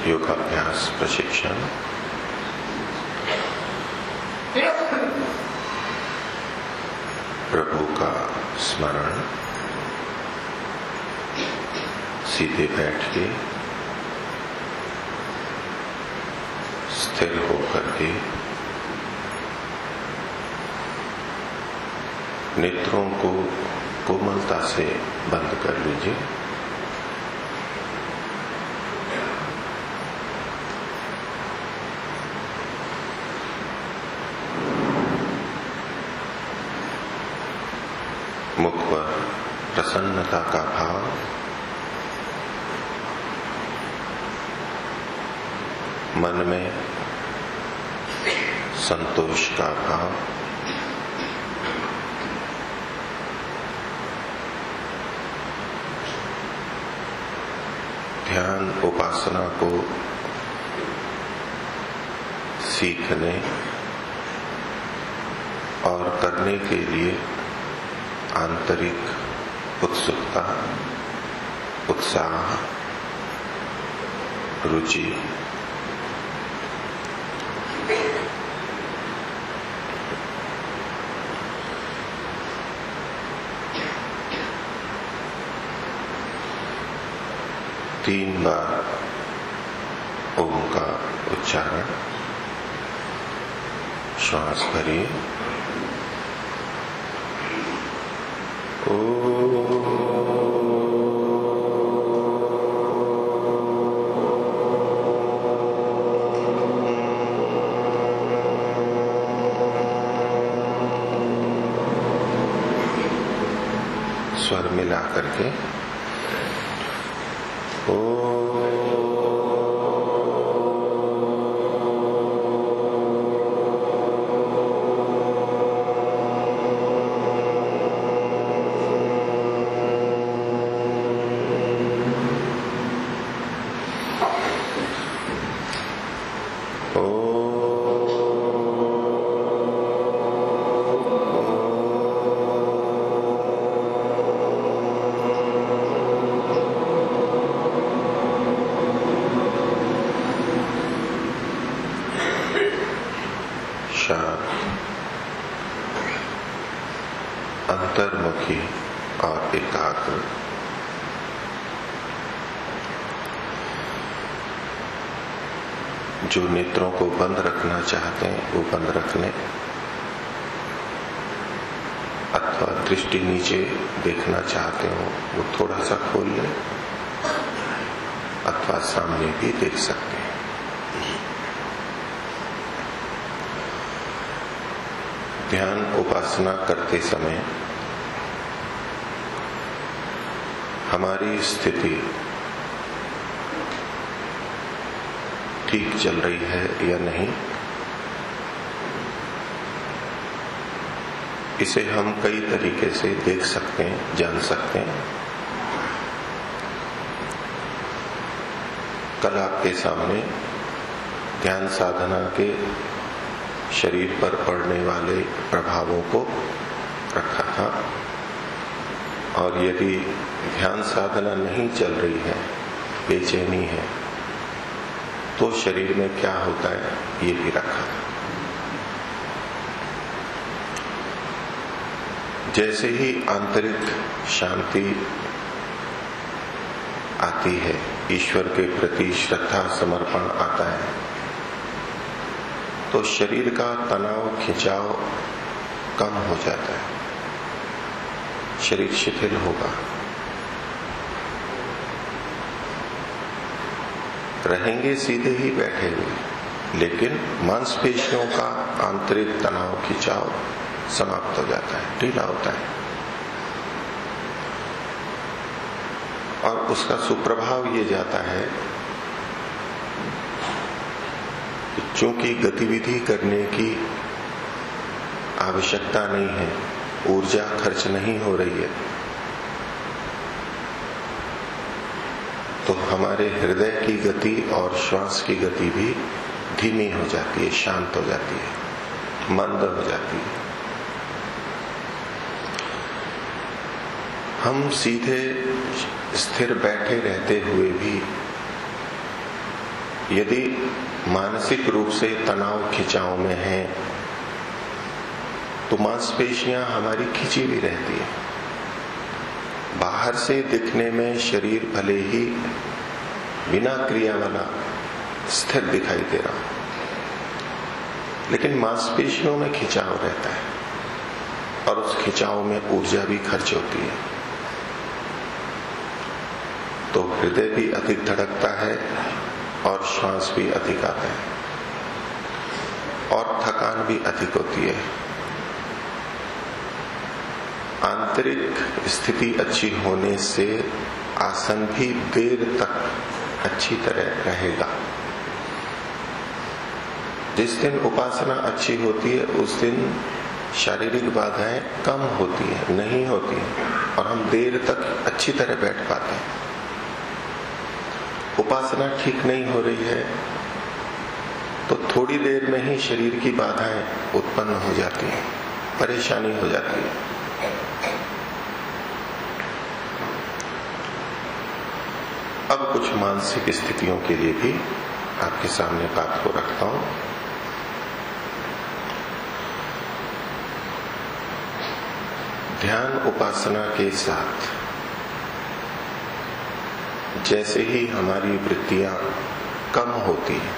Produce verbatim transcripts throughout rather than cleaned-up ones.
योगाभ्यास प्रशिक्षण प्रभु का स्मरण सीधे बैठ के स्थिर होकर के नेत्रों को कोमलता से बंद कर लीजिए। मुख पर प्रसन्नता का भाव, मन में संतोष का भाव, ध्यान उपासना को सीखने और करने के लिए आंतरिक उत्सुकता, उत्साह, रुचि, तीन बार ओम का उच्चारण। श्वास भरिए। स्वर मिला करके अंतर्मुखी और एकाग्र। जो नेत्रों को बंद रखना चाहते हैं वो बंद रख लें, अथवा दृष्टि नीचे देखना चाहते हो वो थोड़ा सा खोल लें, अथवा सामने भी देख सकते हैं। ध्यान उपासना करते समय हमारी स्थिति ठीक चल रही है या नहीं, इसे हम कई तरीके से देख सकते हैं, जान सकते हैं। कल आपके सामने ध्यान साधना के शरीर पर पड़ने वाले प्रभावों को रखा था, और यदि ध्यान साधना नहीं चल रही है, बेचैनी है, तो शरीर में क्या होता है ये भी रखा था। जैसे ही आंतरिक शांति आती है, ईश्वर के प्रति श्रद्धा समर्पण आता है, तो शरीर का तनाव खिंचाव कम हो जाता है, शरीर शिथिल होगा। रहेंगे सीधे ही बैठे हुए, लेकिन मांसपेशियों का आंतरिक तनाव खिंचाव समाप्त हो जाता है, ढीला होता है, और उसका सुप्रभाव ये जाता है कि चूंकि गतिविधि करने की आवश्यकता नहीं है, ऊर्जा खर्च नहीं हो रही है, तो हमारे हृदय की गति और श्वास की गति भी धीमी हो जाती है, शांत हो जाती है, मंद हो जाती है। हम सीधे स्थिर बैठे रहते हुए भी यदि मानसिक रूप से तनाव खिंचाव में है तो मांसपेशियां हमारी खिंची भी रहती है। बाहर से दिखने में शरीर भले ही बिना क्रिया वाला स्थिर दिखाई दे रहा, लेकिन मांसपेशियों में खिंचाव रहता है और उस खिंचाव में ऊर्जा भी खर्च होती है। तो हृदय भी अधिक धड़कता है और श्वास भी अधिक आता है और थकान भी अधिक होती है। आंतरिक स्थिति अच्छी होने से आसन भी देर तक अच्छी तरह रहेगा। जिस दिन उपासना अच्छी होती है उस दिन शारीरिक बाधाएं कम होती है, नहीं होती है, और हम देर तक अच्छी तरह बैठ पाते हैं। उपासना ठीक नहीं हो रही है तो थोड़ी देर में ही शरीर की बाधाएं उत्पन्न हो जाती हैं, परेशानी हो जाती है। अब कुछ मानसिक स्थितियों के लिए भी आपके सामने बात को रखता हूं। ध्यान उपासना के साथ जैसे ही हमारी वृत्तियां कम होती हैं,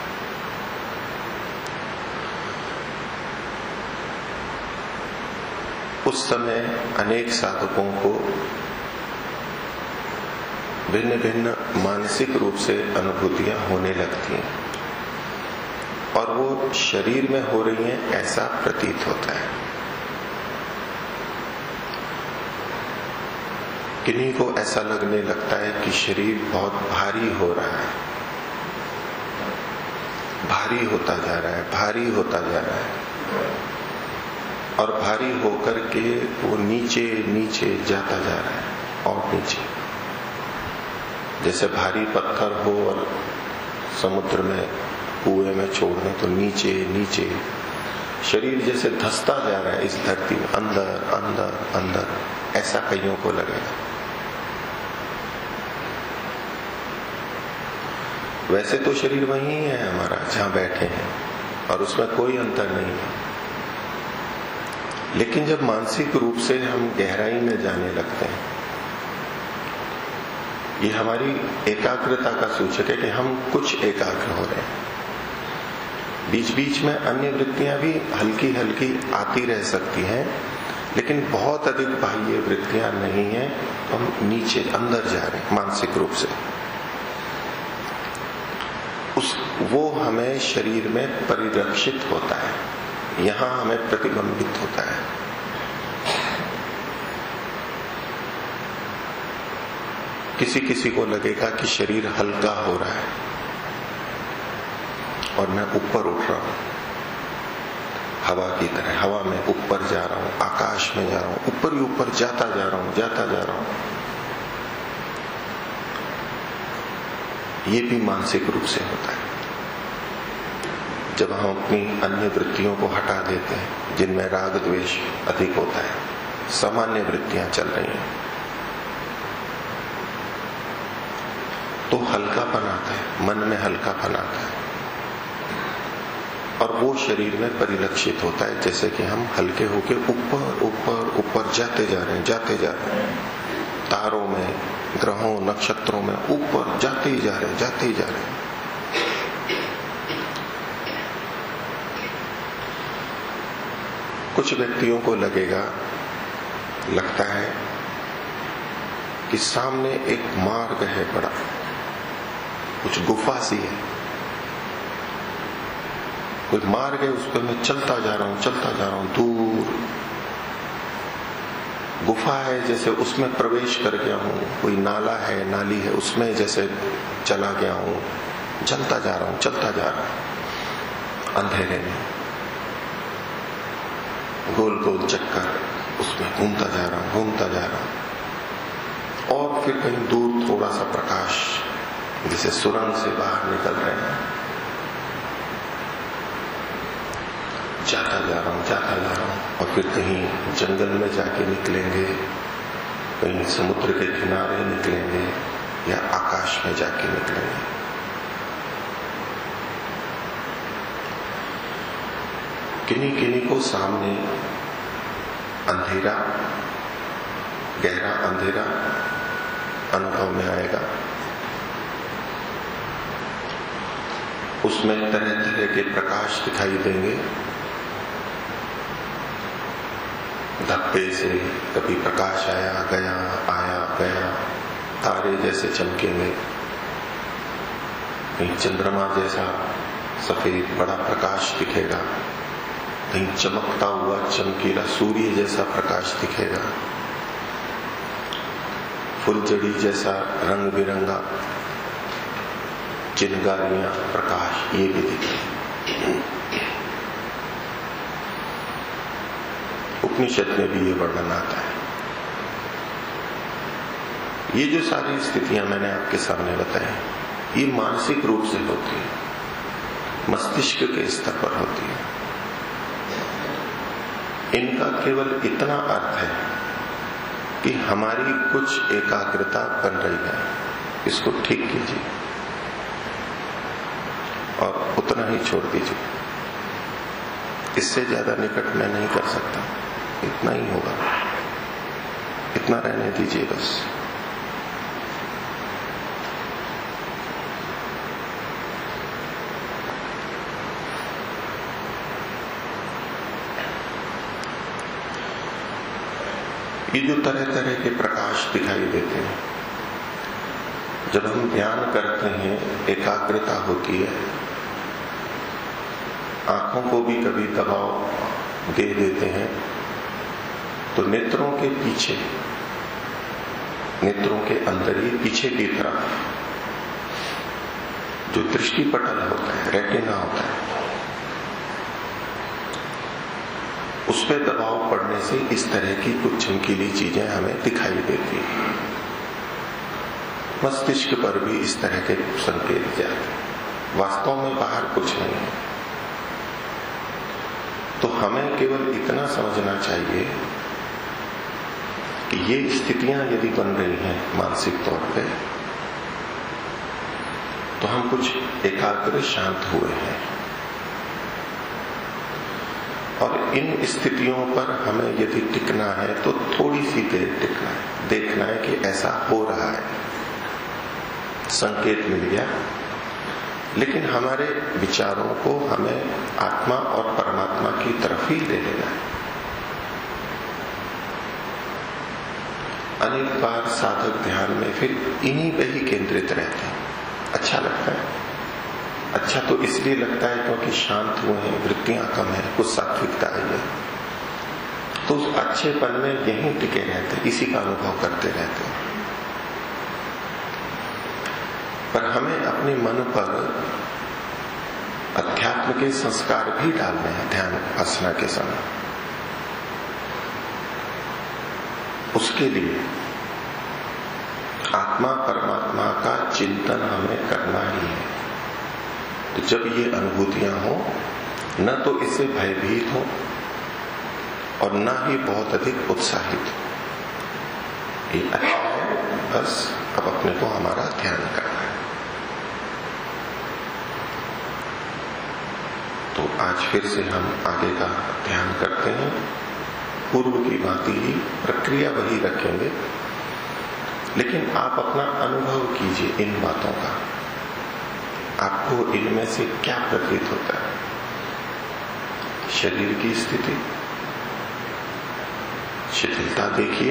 उस समय अनेक साधकों को भिन्न भिन्न मानसिक रूप से अनुभूतियां होने लगती हैं और वो शरीर में हो रही हैं ऐसा प्रतीत होता है। किन्हीं को ऐसा लगने लगता है कि शरीर बहुत भारी हो रहा है, भारी होता जा रहा है, भारी होता जा रहा है, और भारी होकर के वो नीचे नीचे जाता जा रहा है और नीचे, जैसे भारी पत्थर हो और समुद्र में कुएं में छोड़ने तो नीचे नीचे शरीर जैसे धंसता जा रहा है इस धरती में, अंदर अंदर अंदर, ऐसा कईयों को लगेगा। वैसे तो शरीर वही है हमारा जहां बैठे हैं और उसमें कोई अंतर नहीं है, लेकिन जब मानसिक रूप से हम गहराई में जाने लगते हैं, ये हमारी एकाग्रता का सूचक है कि हम कुछ एकाग्र हो रहे हैं। बीच बीच में अन्य वृत्तियां भी हल्की हल्की आती रह सकती हैं, लेकिन बहुत अधिक बाह्य वृत्तियां नहीं है, हम नीचे अंदर जा रहे हैं मानसिक रूप से। उस वो हमें शरीर में परिलक्षित होता है, यहां हमें प्रतिबिंबित होता है। किसी किसी को लगेगा कि शरीर हल्का हो रहा है और मैं ऊपर उठ रहा हूं, हवा की तरह, हवा में ऊपर जा रहा हूं, आकाश में जा रहा हूं, ऊपर ही ऊपर जाता जा रहा हूं, जाता जा रहा हूं। ये भी मानसिक रूप से होता है। जब हम अपनी अन्य वृत्तियों को हटा देते हैं जिनमें राग द्वेष अधिक होता है, सामान्य वृत्तियां चल रही हैं, तो हल्कापन आता है, मन में हल्कापन आता है और वो शरीर में परिलक्षित होता है, जैसे कि हम हल्के होके ऊपर ऊपर ऊपर जाते जा रहे हैं, जाते जा रहे हैं, तारों में, ग्रहों, नक्षत्रों में ऊपर जाते ही जा रहे हैं, जाते ही जा रहे हैं। कुछ व्यक्तियों को लगेगा, लगता है कि सामने एक मार्ग है बड़ा, कुछ गुफा सी है, कोई मार्ग है, उस पर मैं चलता जा रहा हूं, चलता जा रहा हूं, दूर गुफा है, जैसे उसमें प्रवेश कर गया हूं, कोई नाला है, नाली है, उसमें जैसे चला गया हूं, चलता जा रहा हूं, चलता जा रहा हूं, अंधेरे में गोल गोल चक्कर, उसमें घूमता जा रहा हूं, घूमता जा रहा हूं, और फिर कहीं दूर थोड़ा सा प्रकाश, जैसे सुरंग से बाहर निकल रहे हैं, जाता जा रहा हूं, जाता जा रहा हूं, और फिर कहीं जंगल में जाके निकलेंगे, कहीं समुद्र के किनारे निकलेंगे या आकाश में जाके निकलेंगे। किन्हीं किन्हीं को सामने अंधेरा, गहरा अंधेरा अनुभव में आएगा, उसमें तरह तरह के प्रकाश दिखाई देंगे। धब्बे से कभी प्रकाश आया गया, आया गया, तारे जैसे चमकेंगे, कहीं चंद्रमा जैसा सफेद बड़ा प्रकाश दिखेगा, कहीं चमकता हुआ चमकीला सूर्य जैसा प्रकाश दिखेगा, फुलझड़ी जैसा रंग बिरंगा चिनगारियां प्रकाश ये भी दिखेगा। उपनिषद में भी ये वर्णन आता है। ये जो सारी स्थितियां मैंने आपके सामने बताई, ये मानसिक रूप से होती है, मस्तिष्क के स्तर पर होती है। इनका केवल इतना अर्थ है कि हमारी कुछ एकाग्रता बन रही है, इसको ठीक कीजिए और उतना ही छोड़ दीजिए। इससे ज्यादा निकट मैं नहीं कर सकता, इतना ही होगा, इतना रहने दीजिए बस। ये जो तरह तरह के प्रकाश दिखाई देते हैं, जब हम ध्यान करते हैं, एकाग्रता होती है, आंखों को भी कभी दबाव दे देते हैं, तो नेत्रों के पीछे, नेत्रों के अंदर ही पीछे की तरफ जो दृष्टि पटल होता है, रेटिना होता है, उस पर दबाव पड़ने से इस तरह की कुछ चमकीली चीजें हमें दिखाई देती हैं। मस्तिष्क पर भी इस तरह के संकेत जाते हैं, वास्तव में बाहर कुछ नहीं है। तो हमें केवल इतना समझना चाहिए कि ये स्थितियां यदि बन रही हैं मानसिक तौर पे, तो हम कुछ एकाग्र शांत हुए हैं, और इन स्थितियों पर हमें यदि टिकना है तो थोड़ी सी देर टिकना है, देखना है कि ऐसा हो रहा है, संकेत मिल गया, लेकिन हमारे विचारों को हमें आत्मा और परमात्मा की तरफ ही ले लेना है। अनेक बार साधक ध्यान में फिर इन्हीं पे ही केंद्रित रहते हैं। अच्छा लगता है, अच्छा तो इसलिए लगता है क्योंकि शांत हुए हैं, वृत्तियां कम है, कुछ सात्विकता आई है, तो उस अच्छेपन में यहीं टिके रहते हैं, इसी का अनुभव करते रहते हैं। पर हमें अपने मन पर अध्यात्म के संस्कार भी डालने हैं ध्यान आसना के समय। उसके लिए आत्मा परमात्मा का चिंतन हमें करना ही है। तो जब ये अनुभूतियां हो, न तो इससे भयभीत हो और न ही बहुत अधिक उत्साहित हो। ये अच्छा है, बस अब अपने को हमारा ध्यान करना है। तो आज फिर से हम आगे का ध्यान करते हैं। पूर्व की भांति ही प्रक्रिया वही रखेंगे, लेकिन आप अपना अनुभव कीजिए इन बातों का। आपको इनमें से क्या प्रतीत होता है? शरीर की स्थिति, शिथिलता देखिए,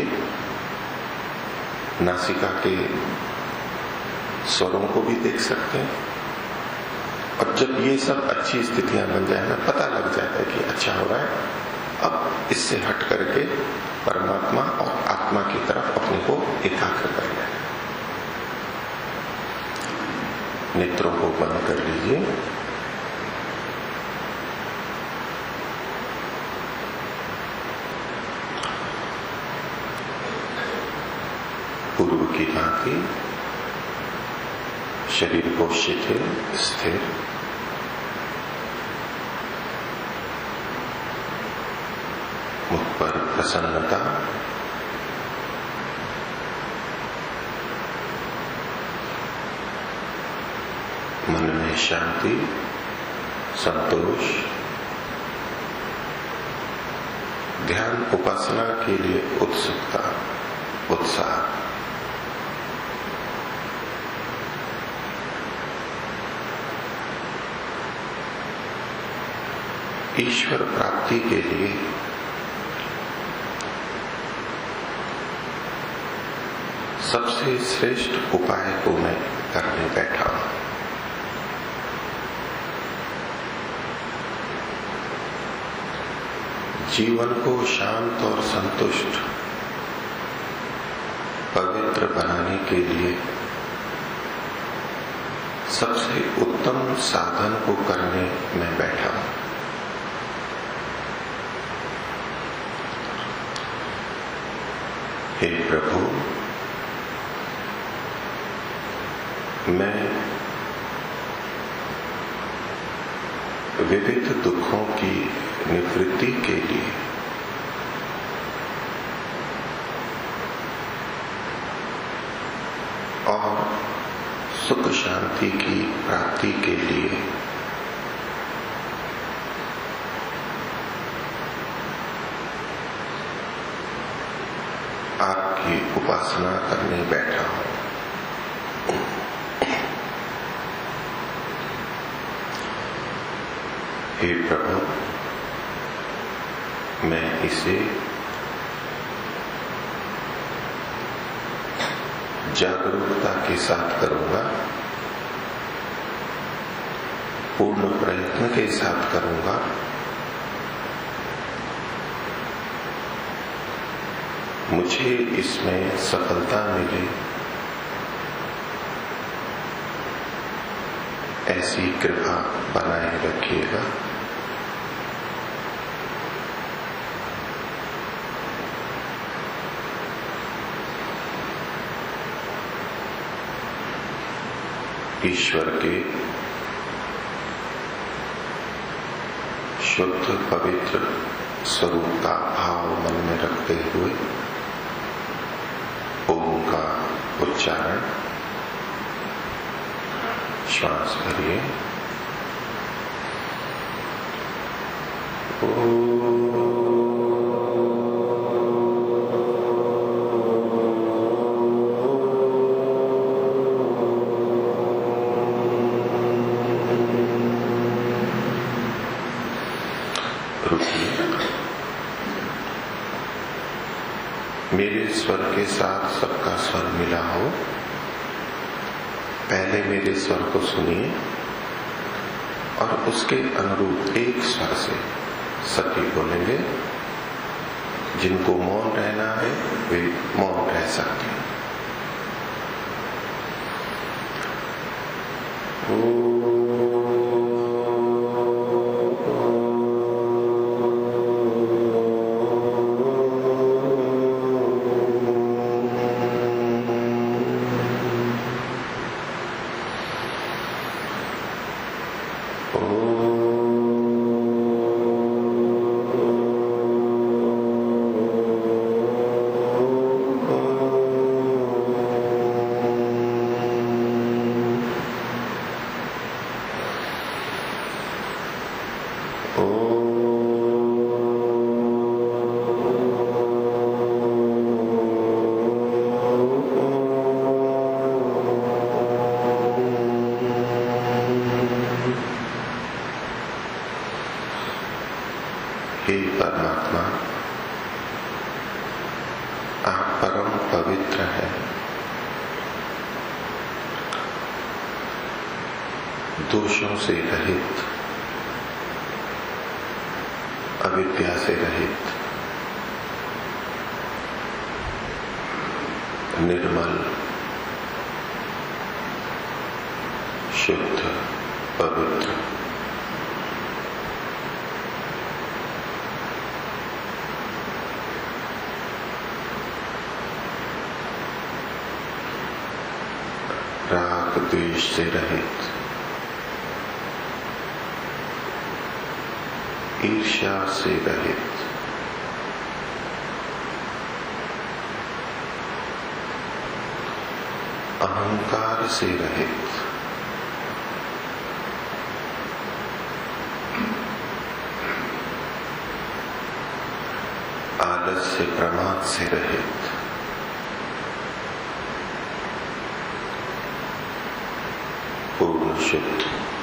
नासिका के स्वरों को भी देख सकते हैं। और जब ये सब अच्छी स्थितियां बन जाए ना, पता लग जाता है कि अच्छा हो रहा है, अब इससे हट करके परमात्मा और आत्मा की तरफ अपने को एकाग्र कर लिया। नेत्रों को बंद कर लीजिए। पूर्व की भांति शरीर को शिथिल स्थिर, मुख पर प्रसन्नता, मन में शांति, संतोष, ध्यान उपासना के लिए उत्सुकता, उत्साह, ईश्वर प्राप्ति के लिए सबसे श्रेष्ठ उपाय को मैं करने बैठा हूं। जीवन को शांत और संतुष्ट, पवित्र बनाने के लिए सबसे उत्तम साधन को करने में बैठा हूं। हे प्रभु, मैं विविध दुखों की निवृत्ति के लिए और सुख शांति की प्राप्ति के लिए आपकी उपासना करने बैठा हूं। हे प्रभु, मैं इसे जागरूकता के साथ करूंगा, पूर्ण प्रयत्न के साथ करूंगा, मुझे इसमें सफलता मिले ऐसी कृपा बनाए रखिएगा। ईश्वर के शुद्ध पवित्र स्वरूप का भाव मन में रखते हुए ओम का उच्चारण, श्वास भरिए। मेरे स्वर के साथ सबका स्वर मिला हो। पहले मेरे स्वर को सुनिए और उसके अनुरूप एक स्वर से सभी बोलेंगे। जिनको मौन रहना है वे मौन रह सकते हैं। ओ हे परमात्मा, आप परम पवित्र हैं। दोषों से रहित, अविद्या से रहित, निर्मल, शुद्ध, पवित्र, राग द्वेष से रहित, ईर्ष्या से रहित, अहंकार से रहित, से प्रमाद से रहित, पूर्ण शुद्ध,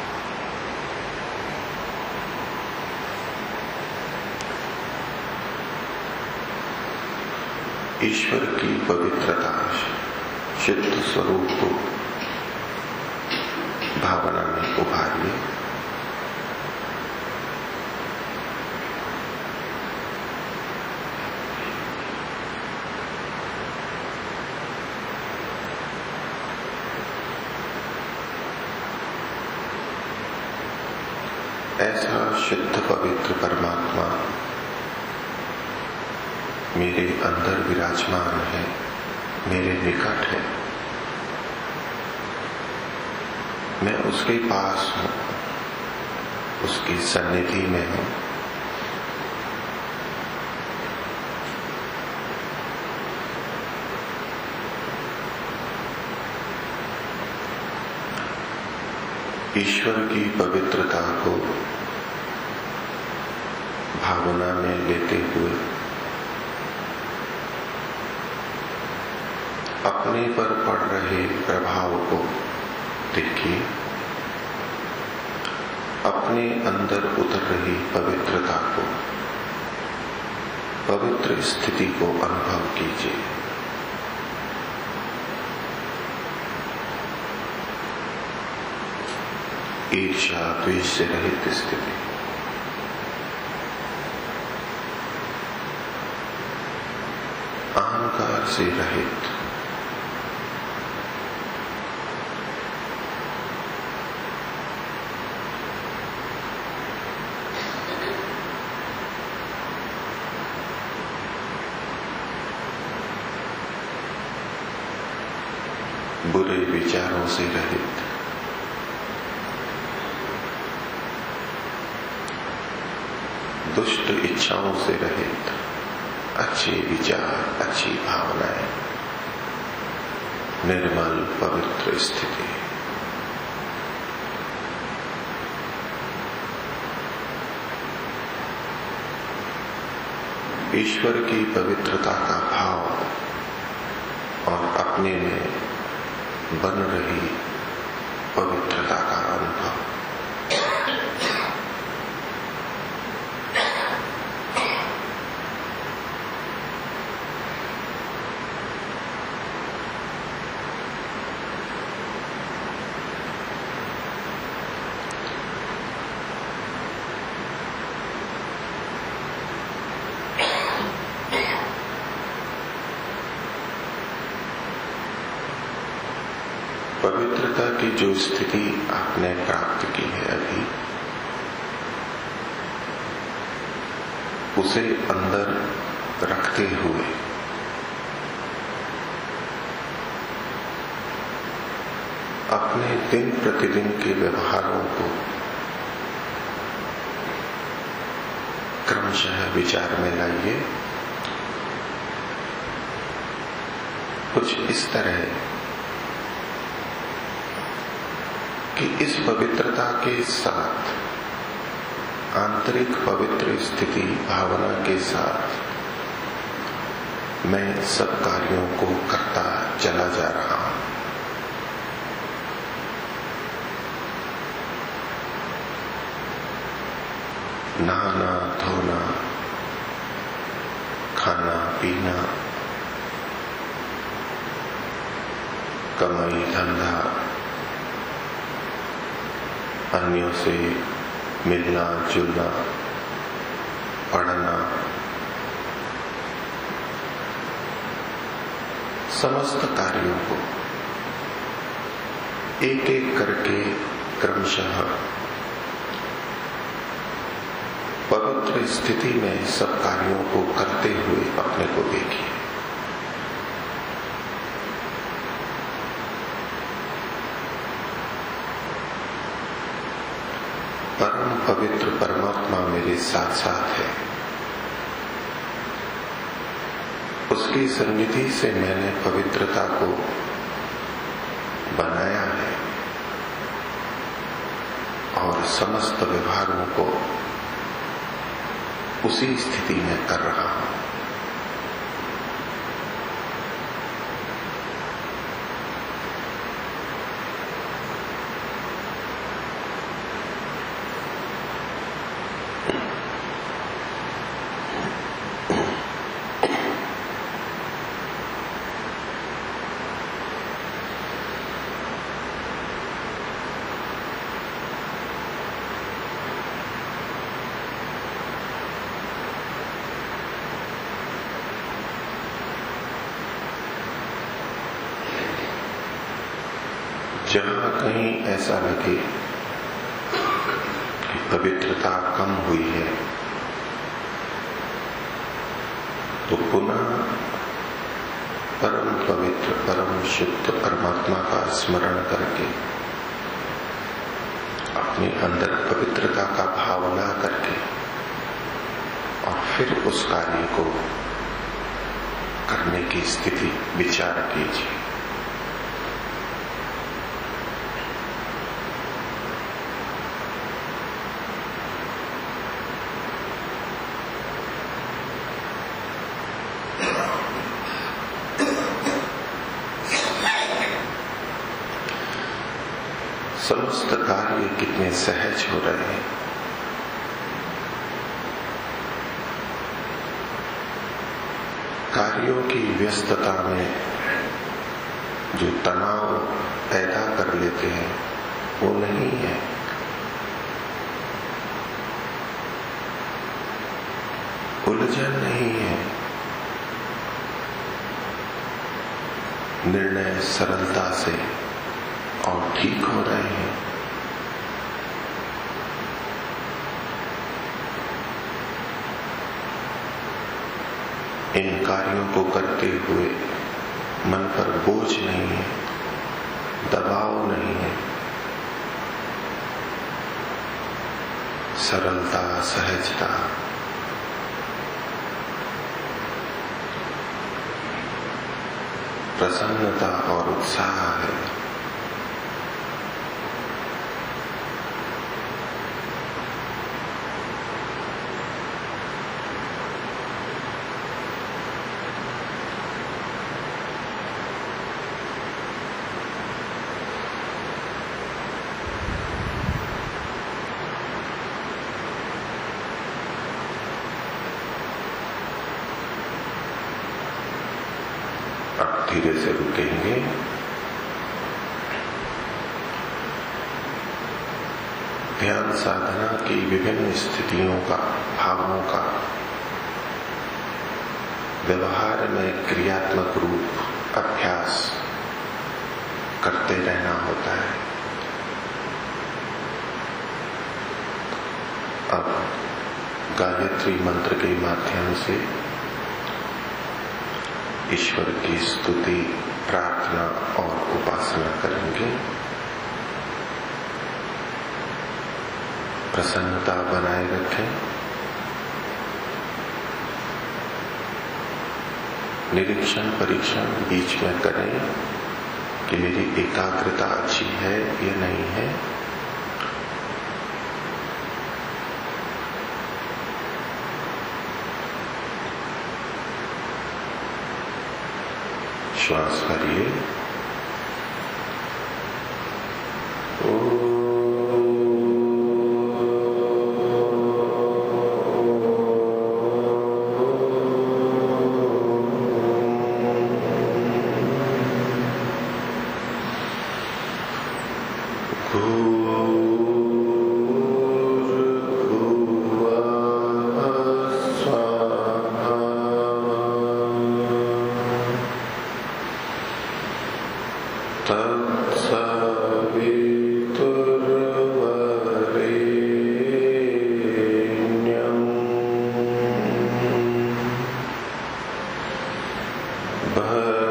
ईश्वर की पवित्रता, शुद्ध स्वरूप को भावना में उभारिए। ऐसा शुद्ध पवित्र परमात्मा मेरे अंदर विराजमान है, मेरे निकट है। मैं उसके पास हूं, उसकी सन्निधि में हूं। ईश्वर की पवित्रता को भावना में लेते हुए अपने पर पड़ रहे प्रभाव को देखिए, अपने अंदर उतर रही पवित्रता को, पवित्र स्थिति को अनुभव कीजिए। ईर्ष्या द्वेष से रहित स्थिति, अहंकार से रहित, बुरे विचारों से रहित, दुष्ट इच्छाओं से रहित, अच्छे विचार, अच्छी भावनाएं, निर्मल पवित्र स्थिति। ईश्वर की पवित्रता का भाव और अपने में बन रही पवित्रता का अनुभव। पवित्रता की जो स्थिति आपने प्राप्त की है अभी, उसे अंदर रखते हुए अपने दिन प्रतिदिन के व्यवहारों को क्रमशः विचार में लाइए। कुछ इस तरह कि इस पवित्रता के साथ, आंतरिक पवित्र स्थिति भावना के साथ मैं सब कार्यों को करता चला जा रहा हूं। नहाना धोना, खाना पीना, कमाई धंधा, अन्यों से मिलना जुलना, पढ़ना, समस्त कार्यों को एक एक करके क्रमशः पवित्र स्थिति में सब कार्यों को करते हुए अपने को देखिए। परम पवित्र परमात्मा मेरे साथ साथ है। उसकी सन्निधि से मैंने पवित्रता को बनाया है और समस्त व्यवहारों को उसी स्थिति में कर रहा हूं। जहां कहीं ऐसा लगे कि पवित्रता कम हुई है तो पुनः परम पवित्र परम शुद्ध परमात्मा का स्मरण करके अपने अंदर पवित्रता का भाव ला करके और फिर उस कार्य को करने की स्थिति विचार कीजिए। समस्त कार्य कितने सहज हो रहे हैं। कार्यों की व्यस्तता में जो तनाव पैदा कर लेते हैं वो नहीं है। उलझन नहीं है। निर्णय सरलता से और ठीक हो रहे हैं। इन कार्यों को करते हुए मन पर बोझ नहीं है, दबाव नहीं है, सरलता, सहजता, प्रसन्नता और उत्साह है। धीरे से रुकेंगे। ध्यान साधना की विभिन्न स्थितियों का, भावों का व्यवहार में क्रियात्मक रूप अभ्यास करते रहना होता है। अब गायत्री मंत्र के माध्यम से ईश्वर की स्तुति, प्रार्थना और उपासना करेंगे। प्रसन्नता बनाए रखें। निरीक्षण परीक्षण बीच में करें कि मेरी एकाग्रता अच्छी है या नहीं है। श्वास भरिए।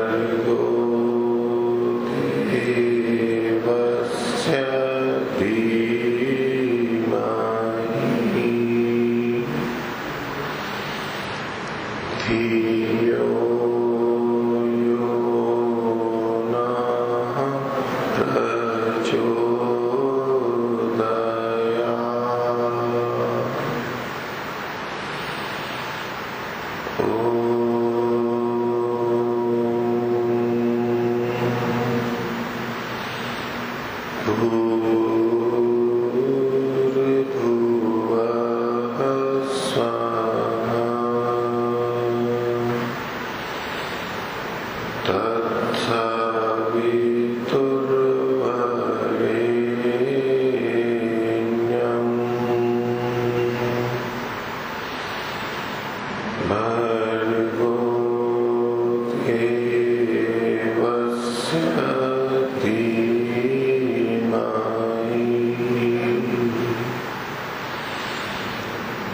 भर्गो देवस्य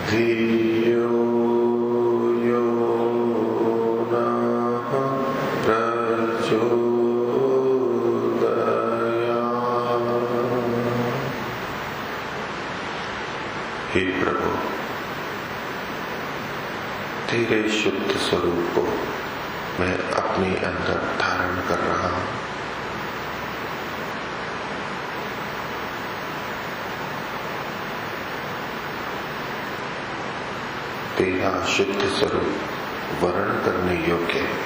धियो यो नः प्रचोदयात्। हे प्रभु, तेरे शुद्ध स्वरूप को मैं अपने अंदर धारण कर रहा हूं। तेरा शुद्ध स्वरूप वर्ण करने योग्य है।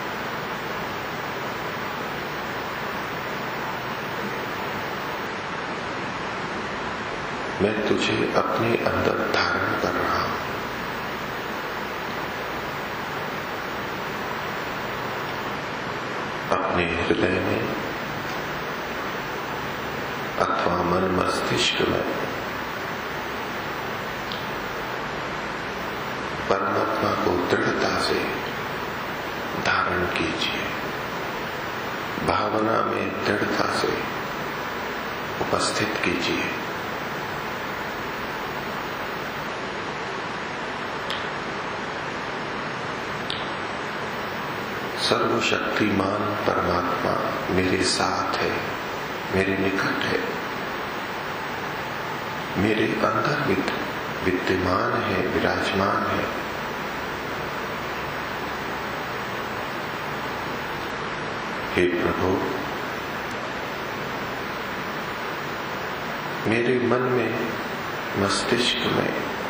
मैं तुझे अपने अंदर धारण कर रहा हूं। अपने हृदय में अथवा मन मस्तिष्क में परमात्मा को दृढ़ता से धारण कीजिए। भावना में दृढ़ता से उपस्थित कीजिए। सर्वशक्तिमान परमात्मा मेरे साथ है, मेरे निकट है, मेरे अंदर विद्यमान है, विराजमान है। हे प्रभु, मेरे मन में मस्तिष्क में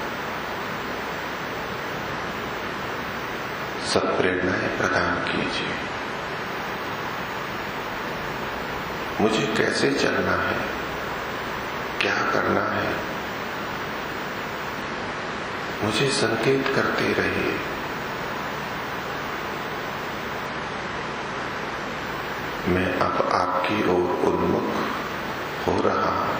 सब प्रेरणाएं प्रदान कीजिए। मुझे कैसे चलना है, क्या करना है, मुझे संकेत करते रहिए। मैं अब आपकी ओर उन्मुख हो रहा हूं।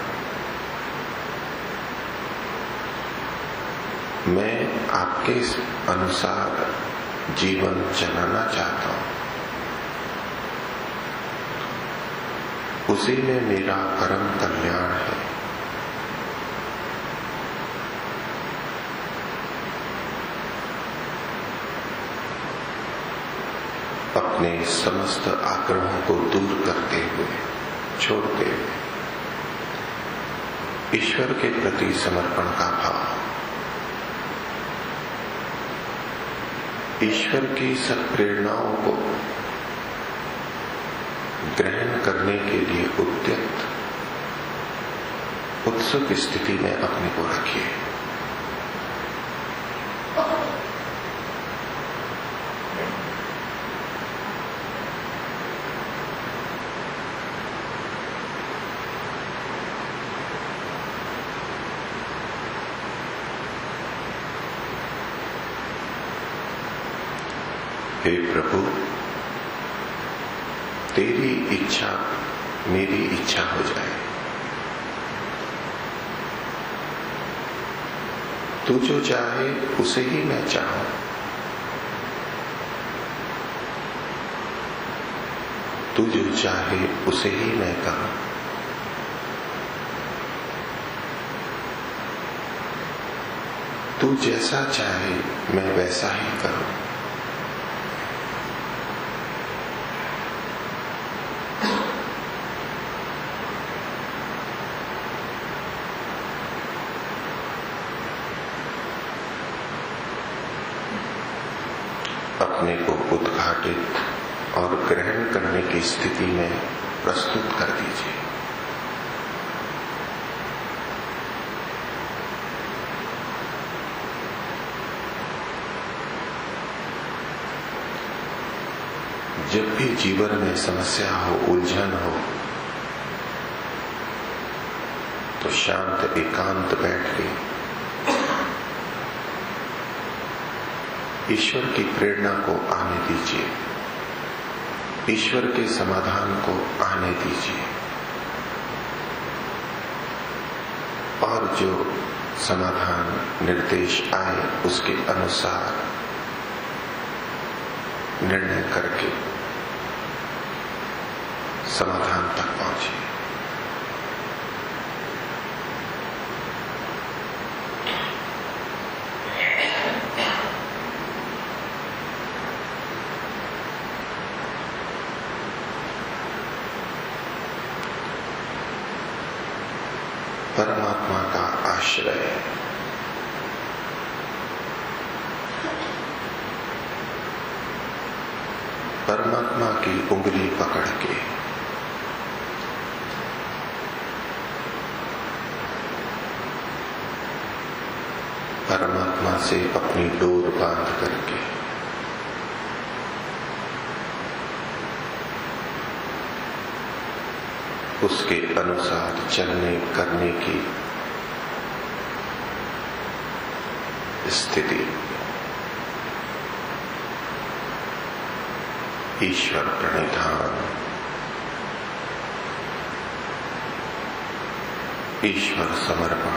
मैं आपके अनुसार जीवन चलाना चाहता हूं। उसी में मेरा परम कल्याण है। अपने समस्त आग्रहों को दूर करते हुए, छोड़ते हुए ईश्वर के प्रति समर्पण का भाव, ईश्वर की सब प्रेरणाओं को ग्रहण करने के लिए उद्यत उत्सुक स्थिति में अपने को रखिए। हे प्रभु, तेरी इच्छा मेरी इच्छा हो जाए। तू जो चाहे उसे ही मैं चाहूं। तू जो चाहे उसे ही मैं कहूं। तू जैसा चाहे मैं वैसा ही करूं। अपने को उद्घाटित और ग्रहण करने की स्थिति में प्रस्तुत कर दीजिए। जब भी जीवन में समस्या हो, उलझन हो, तो शांत एकांत बैठ के ईश्वर की प्रेरणा को आने दीजिए, ईश्वर के समाधान को आने दीजिए, और जो समाधान निर्देश आए उसके अनुसार निर्णय करके समाधान तक पहुंचिए। परमात्मा का आश्रय, परमात्मा की उंगली पकड़ के परमात्मा से अपनी डोर बांध करके उसके अनुसार चलने करने की स्थिति ईश्वर प्रणिधान, ईश्वर समर्पण,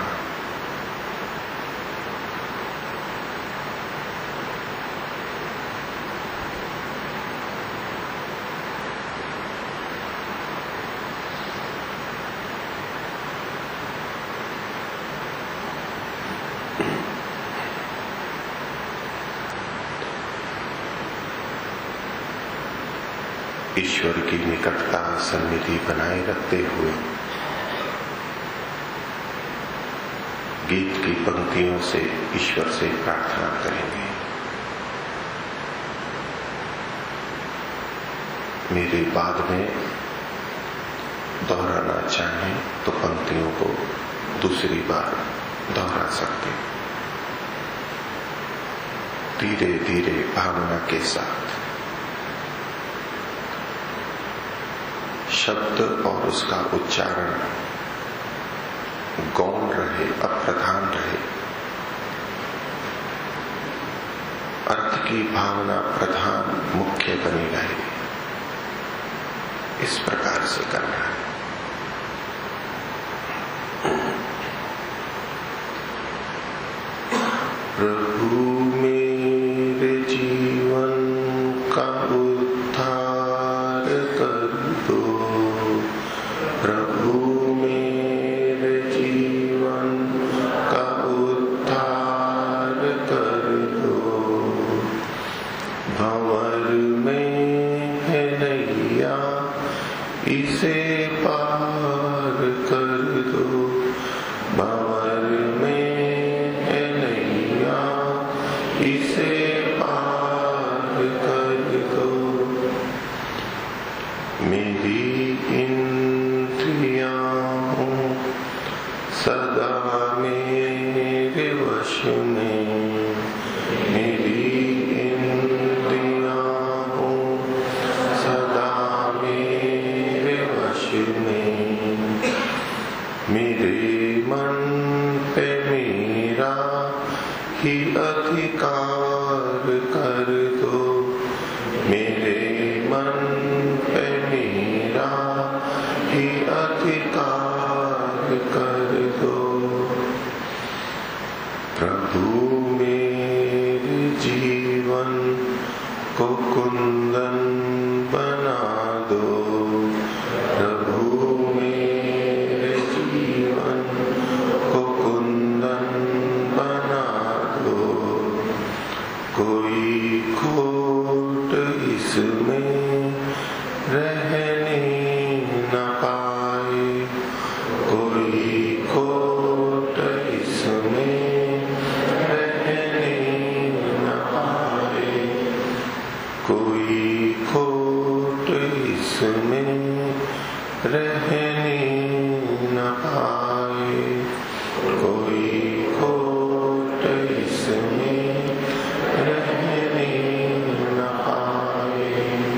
ईश्वर की निकटता सन्निधि बनाए रखते हुए गीत की पंक्तियों से ईश्वर से प्रार्थना करेंगे। मेरे बाद में दोहराना चाहें तो पंक्तियों को दूसरी बार दोहरा सकते, धीरे धीरे भावना के साथ। शब्द और उसका उच्चारण गौण रहे, अप्रधान रहे, अर्थ की भावना प्रधान मुख्य बनी रहे, इस प्रकार से करना है। प्रभु मेरे जीवन का उद्धार कर दो, प्रभु मेरे जीवन का उद्धार कर दो, भंवर में है नैया इसे पार कर दो, भंवर में है नैया इसे पार कर दो, मेरी इंद्रियां सदा मेरे वश में, मेरी इंद्रियां सदा मेरे वश में, मेरे मन पे मेरा ही अधिकार कर दो, मेरे मन पे मेरा ही अधिकार कर दो, प्रभु मेरे जीवन को कुंदन बना दो, प्रभु मेरे जीवन को कुंदन बना दो, कोई खोट इसमें रहने न पाए, कोई खोट इसमें रहने न पाए, कोई खोट इसमें रहने न पाए, कोई खोट इसमें रहने न पाए।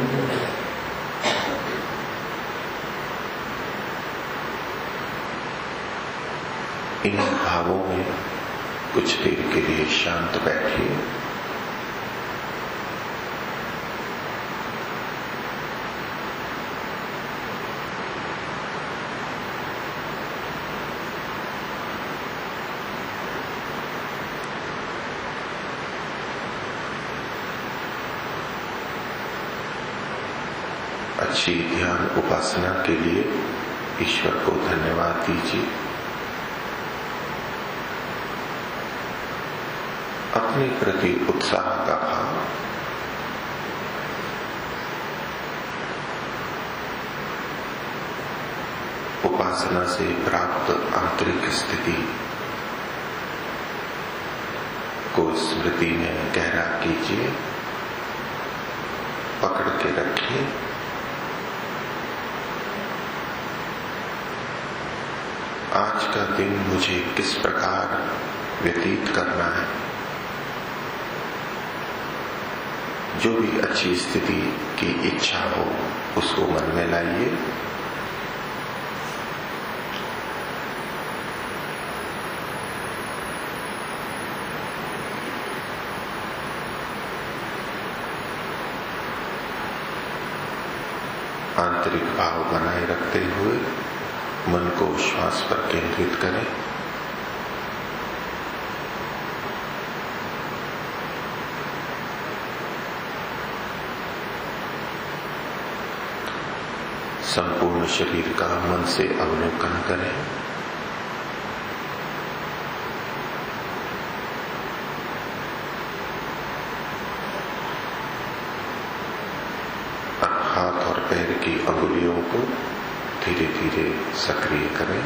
इन भावों में कुछ देर के लिए शांत बैठिए। अच्छी ध्यान उपासना के लिए ईश्वर को धन्यवाद दीजिए। अपने प्रति उत्साह का भाव, उपासना से प्राप्त आंतरिक स्थिति को स्मृति में गहरा कीजिए, पकड़ के रखिए। आज का दिन मुझे किस प्रकार व्यतीत करना है। जो भी अच्छी स्थिति की इच्छा हो उसको मन में लाइए। आंतरिक भाव बनाए रखते हुए मन को श्वास पर केंद्रित करें। संपूर्ण शरीर का मन से अवलोकन करें। हाथ और पैर की अंगुलियों को धीरे धीरे सक्रिय करें।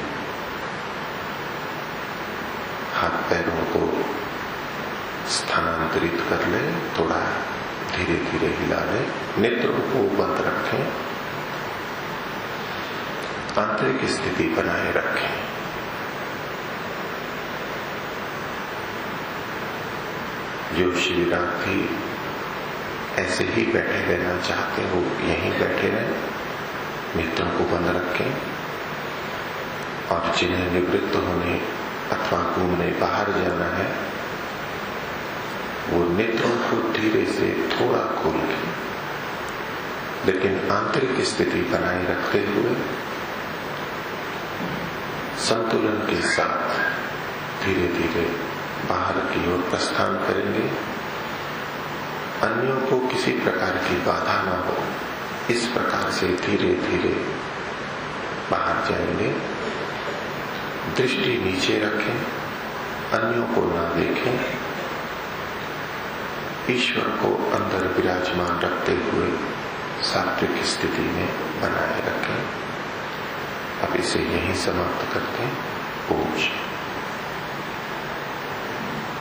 हाथ पैरों को स्थानांतरित कर लें, थोड़ा धीरे धीरे हिला लें। नेत्रों को बंद रखें, आंतरिक स्थिति बनाए रखें। जो शिविरार्थी ऐसे ही बैठे रहना चाहते हो यहीं बैठे रहें, नेत्रों को बंद रखें। और जिन्हें निवृत्त होने अथवा घूमने बाहर जाना है वो नेत्रों को धीरे से थोड़ा खोल के, लेकिन आंतरिक स्थिति बनाए रखते हुए संतुलन के साथ धीरे धीरे बाहर की ओर प्रस्थान करेंगे। अन्यों को किसी प्रकार की बाधा ना हो, इस प्रकार से धीरे धीरे बाहर जाएंगे। दृष्टि नीचे रखें, अन्यों को ना देखें, ईश्वर को अंदर विराजमान रखते हुए सात्विक स्थिति में बनाए रखें। अब इसे यहीं समाप्त करते हैं। ओम शांति।